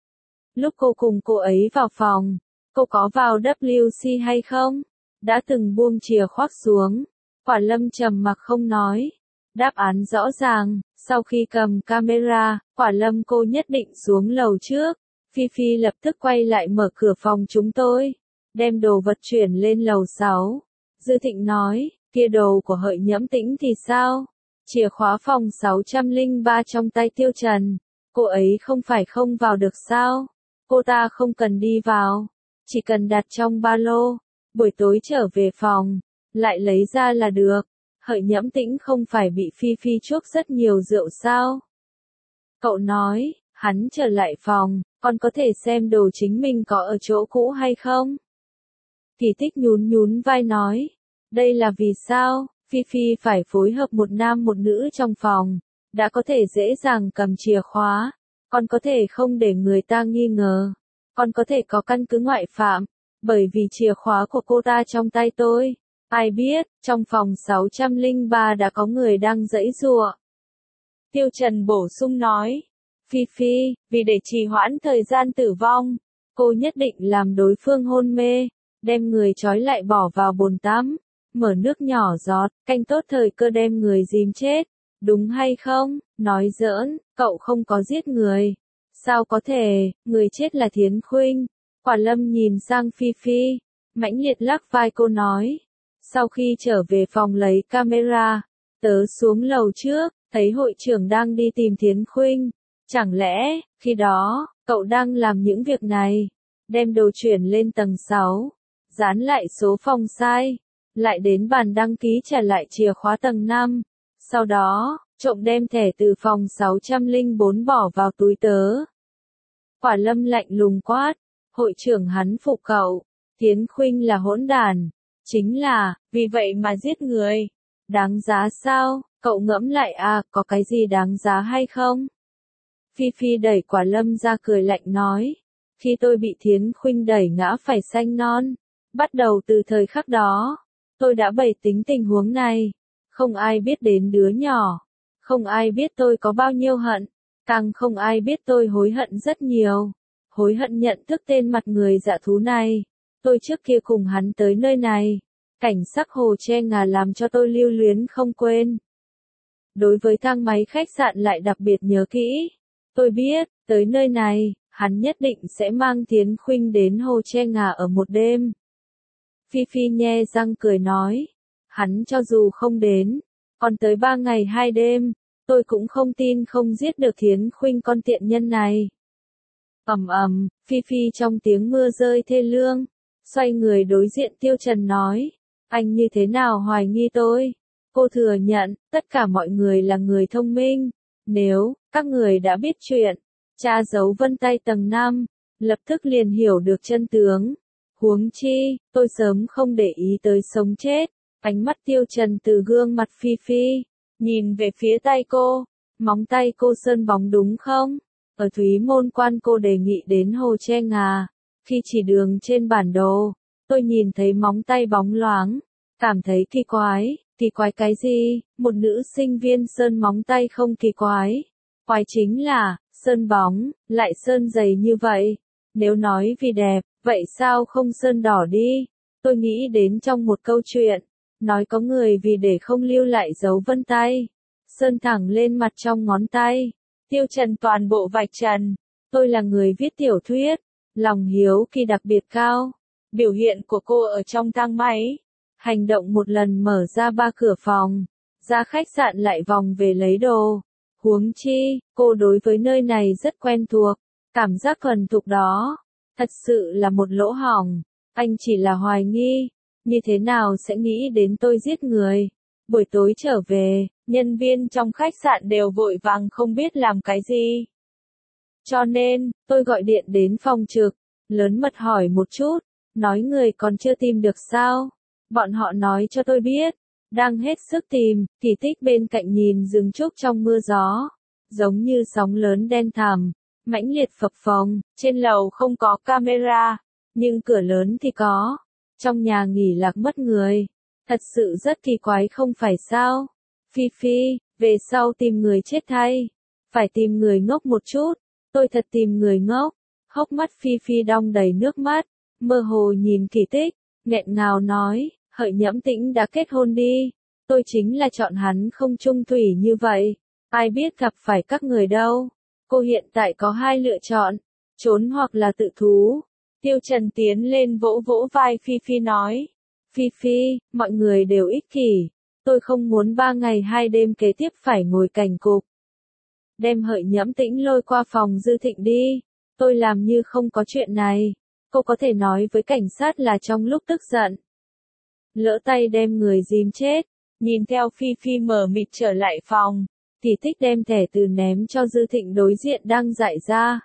Lúc cô cùng cô ấy vào phòng, cô có vào W C hay không? Đã từng buông chìa khóa xuống. Quả Lâm trầm mặc không nói. Đáp án rõ ràng, sau khi cầm camera, Quả Lâm cô nhất định xuống lầu trước. Phi Phi lập tức quay lại mở cửa phòng chúng tôi, đem đồ vật chuyển lên lầu sáu. Dư Thịnh nói, kia đồ của Hợi Nhẫm Tĩnh thì sao? Chìa khóa phòng sáu trăm linh ba trong tay Tiêu Trần, cô ấy không phải không vào được sao? Cô ta không cần đi vào, chỉ cần đặt trong ba lô, buổi tối trở về phòng, lại lấy ra là được. Hợi Nhẫm Tĩnh không phải bị Phi Phi chuốc rất nhiều rượu sao? Cậu nói, hắn trở lại phòng, còn có thể xem đồ chính mình có ở chỗ cũ hay không? Kỳ Tích nhún nhún vai nói, đây là vì sao? Phi Phi phải phối hợp một nam một nữ trong phòng, đã có thể dễ dàng cầm chìa khóa, còn có thể không để người ta nghi ngờ, còn có thể có căn cứ ngoại phạm, bởi vì chìa khóa của cô ta trong tay tôi. Ai biết, trong phòng sáu trăm linh ba đã có người đang giãy giụa. Tiêu Trần bổ sung nói, Phi Phi, vì để trì hoãn thời gian tử vong, cô nhất định làm đối phương hôn mê, đem người trói lại bỏ vào bồn tắm, mở nước nhỏ giọt, canh tốt thời cơ đem người dìm chết, đúng hay không? Nói giỡn, cậu không có giết người. Sao có thể, người chết là Thiến Khuynh. Quả Lâm nhìn sang Phi Phi, mãnh liệt lắc vai cô nói. Sau khi trở về phòng lấy camera, tớ xuống lầu trước, thấy hội trưởng đang đi tìm Thiến Khuynh. Chẳng lẽ, khi đó, cậu đang làm những việc này, đem đồ chuyển lên tầng sáu, dán lại số phòng sai, lại đến bàn đăng ký trả lại chìa khóa tầng năm, sau đó, trộm đem thẻ từ phòng sáu trăm linh bốn bỏ vào túi tớ. Quả Lâm lạnh lùng quát, hội trưởng hắn phục cậu, Thiến Khuynh là hỗn đản, chính là, vì vậy mà giết người. Đáng giá sao, cậu ngẫm lại à, có cái gì đáng giá hay không? Phi Phi đẩy Quả Lâm ra cười lạnh nói, khi tôi bị Thiến Khuynh đẩy ngã phải xanh non, bắt đầu từ thời khắc đó, tôi đã bày tính tình huống này, không ai biết đến đứa nhỏ, không ai biết tôi có bao nhiêu hận, càng không ai biết tôi hối hận rất nhiều, hối hận nhận thức tên mặt người dạ thú này, tôi trước kia cùng hắn tới nơi này, cảnh sắc hồ che ngà làm cho tôi lưu luyến không quên. Đối với thang máy khách sạn lại đặc biệt nhớ kỹ, tôi biết, tới nơi này, hắn nhất định sẽ mang Thiến Khuynh đến hồ che ngà ở một đêm. Phi Phi nhe răng cười nói, hắn cho dù không đến, còn tới ba ngày hai đêm, tôi cũng không tin không giết được Thiến Khuynh con tiện nhân này. Ầm ầm, Phi Phi trong tiếng mưa rơi thê lương, xoay người đối diện Tiêu Trần nói, anh như thế nào hoài nghi tôi? Cô thừa nhận, tất cả mọi người là người thông minh, nếu các người đã biết chuyện, Tra dấu vân tay tầng năm, lập tức liền hiểu được chân tướng. Huống chi, tôi sớm không để ý tới sống chết. Ánh mắt Tiêu Trần từ gương mặt Phi Phi, nhìn về phía tay cô. Móng tay cô sơn bóng đúng không? Ở Thúy Môn Quan cô đề nghị đến Hồ Tre Ngà. Khi chỉ đường trên bản đồ, tôi nhìn thấy móng tay bóng loáng. Cảm thấy kỳ quái. Kỳ quái cái gì? Một nữ sinh viên sơn móng tay không kỳ quái. Quái chính là, sơn bóng, lại sơn dày như vậy. Nếu nói vì đẹp, vậy sao không sơn đỏ đi? Tôi nghĩ đến trong một câu chuyện, nói có người vì để không lưu lại dấu vân tay, sơn thẳng lên mặt trong ngón tay. Tiêu Trần toàn bộ vạch trần. Tôi là người viết tiểu thuyết, lòng hiếu kỳ đặc biệt cao. Biểu hiện của cô ở trong thang máy. Hành động một lần mở ra ba cửa phòng, ra khách sạn lại vòng về lấy đồ. Huống chi, cô đối với nơi này rất quen thuộc, cảm giác thuần thục đó, thật sự là một lỗ hổng. Anh chỉ là hoài nghi, như thế nào sẽ nghĩ đến tôi giết người. Buổi tối trở về, nhân viên trong khách sạn đều vội vàng không biết làm cái gì. Cho nên, tôi gọi điện đến phòng trực, lớn mật hỏi một chút, nói người còn chưa tìm được sao. Bọn họ nói cho tôi biết, đang hết sức tìm. Kỳ Tích bên cạnh nhìn rừng trúc trong mưa gió, giống như sóng lớn đen thẳm, mãnh liệt phập phồng. Trên lầu không có camera, nhưng cửa lớn thì có. Trong nhà nghỉ lạc mất người, thật sự rất kỳ quái không phải sao? Phi Phi, về sau tìm người chết thay, phải tìm người ngốc một chút. Tôi thật tìm người ngốc. Hốc mắt Phi Phi đong đầy nước mắt, mơ hồ nhìn Kỳ Tích, nghẹn ngào nói, Hợi Nhẫm Tĩnh đã kết hôn đi. Tôi chính là chọn hắn không chung thủy như vậy. Ai biết gặp phải các người đâu. Cô hiện tại có hai lựa chọn, trốn hoặc là tự thú. Tiêu Trần tiến lên vỗ vỗ vai Phi Phi nói. Phi Phi, mọi người đều ích kỷ. Tôi không muốn ba ngày hai đêm kế tiếp phải ngồi cảnh cục. Đem Hợi Nhẫm Tĩnh lôi qua phòng Dư Thịnh đi. Tôi làm như không có chuyện này. Cô có thể nói với cảnh sát là trong lúc tức giận, lỡ tay đem người dìm chết. Nhìn theo Phi Phi mở mịt trở lại phòng, Kỳ Tích đem thẻ từ ném cho Dư Thịnh đối diện đang dại ra.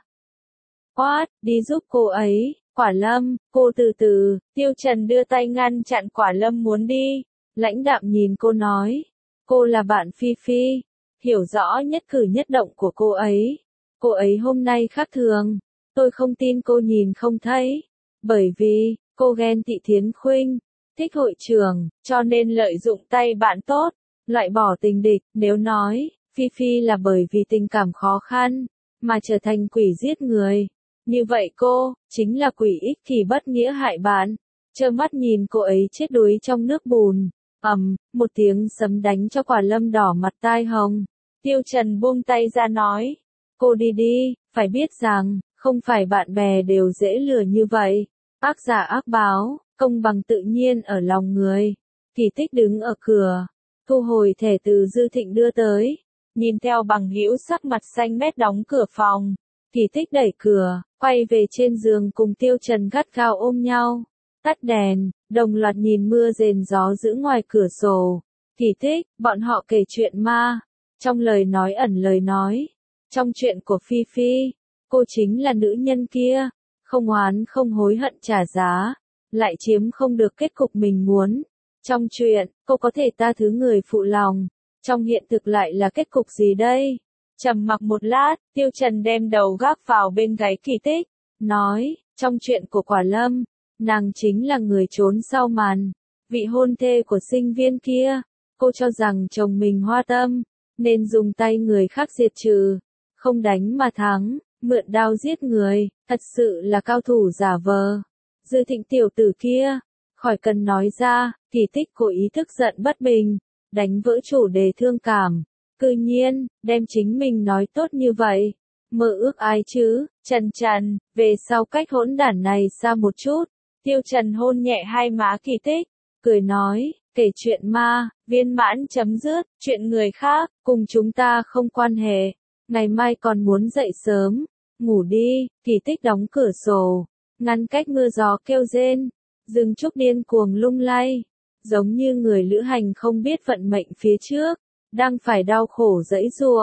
Quát, đi giúp cô ấy. Quả Lâm, cô từ từ. Tiêu Trần đưa tay ngăn chặn Quả Lâm muốn đi. Lãnh đạm nhìn cô nói, cô là bạn Phi Phi, hiểu rõ nhất cử nhất động của cô ấy. Cô ấy hôm nay khác thường. Tôi không tin cô nhìn không thấy. Bởi vì, cô ghen tị Thiến Khuynh, thích hội trưởng, cho nên lợi dụng tay bạn tốt, loại bỏ tình địch. Nếu nói, Phi Phi là bởi vì tình cảm khó khăn, mà trở thành quỷ giết người, như vậy cô, chính là quỷ ích kỷ bất nghĩa hại bạn. Trơ mắt nhìn cô ấy chết đuối trong nước bùn. Ầm, một tiếng sấm đánh cho Quả Lâm đỏ mặt tai hồng. Tiêu Trần buông tay ra nói, cô đi đi, phải biết rằng, không phải bạn bè đều dễ lừa như vậy. Ác giả ác báo, công bằng tự nhiên ở lòng người. Kỳ Tích đứng ở cửa, thu hồi thẻ từ Dư Thịnh đưa tới, nhìn theo bằng hữu sắc mặt xanh mét đóng cửa phòng. Kỳ Tích đẩy cửa, quay về trên giường cùng Tiêu Trần gắt gao ôm nhau. Tắt đèn, đồng loạt nhìn mưa rền gió giữ ngoài cửa sổ. Kỳ Tích, bọn họ kể chuyện ma. Trong lời nói ẩn lời nói. Trong chuyện của Phi Phi, cô chính là nữ nhân kia, không oán không hối hận trả giá, lại chiếm không được kết cục mình muốn. Trong chuyện, cô có thể tha thứ người phụ lòng, trong hiện thực lại là kết cục gì đây? Trầm mặc một lát, Tiêu Trần đem đầu gác vào bên gáy Kỳ Tích, nói, trong chuyện của Quả Lâm, nàng chính là người trốn sau màn, vị hôn thê của sinh viên kia. Cô cho rằng chồng mình hoa tâm, nên dùng tay người khác diệt trừ, không đánh mà thắng, mượn đao giết người, thật sự là cao thủ giả vờ. Dư Thịnh tiểu tử kia, khỏi cần nói ra. Kỳ Tích cố ý thức giận bất bình, đánh vỡ chủ đề thương cảm, cư nhiên, đem chính mình nói tốt như vậy. Mơ ước ai chứ? Trần Trần, về sau cách hỗn đản này xa một chút. Tiêu Trần hôn nhẹ hai má Kỳ Tích, cười nói, kể chuyện ma, viên mãn chấm dứt, chuyện người khác, cùng chúng ta không quan hệ. Ngày mai còn muốn dậy sớm, ngủ đi. Kỳ Tích đóng cửa sổ, ngăn cách mưa gió kêu rên, rừng trúc điên cuồng lung lay, giống như người lữ hành không biết vận mệnh phía trước, đang phải đau khổ giãy giụa.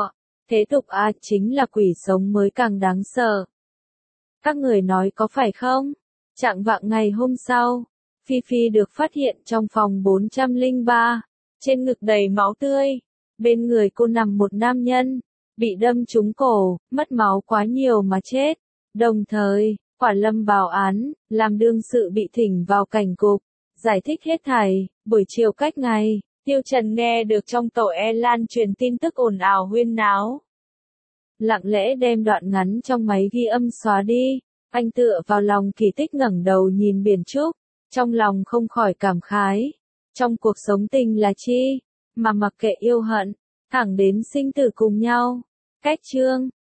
Thế tục à, chính là quỷ sống mới càng đáng sợ. Các người nói có phải không? Trạng vạng ngày hôm sau, Phi Phi được phát hiện trong phòng bốn trăm lẻ ba, trên ngực đầy máu tươi. Bên người cô nằm một nam nhân, bị đâm trúng cổ, mất máu quá nhiều mà chết. Đồng thời, Quả Lâm báo án, làm đương sự bị thỉnh vào cảnh cục, giải thích hết thảy. Buổi chiều cách ngày, Tiêu Trần nghe được trong tổ e lan truyền tin tức ồn ào huyên náo. Lặng lẽ đem đoạn ngắn trong máy ghi âm xóa đi, anh tựa vào lòng kỳ tích ngẩng đầu nhìn biển trúc, trong lòng không khỏi cảm khái. Trong cuộc sống tình là chi, mà mặc kệ yêu hận, thẳng đến sinh tử cùng nhau. Cách chương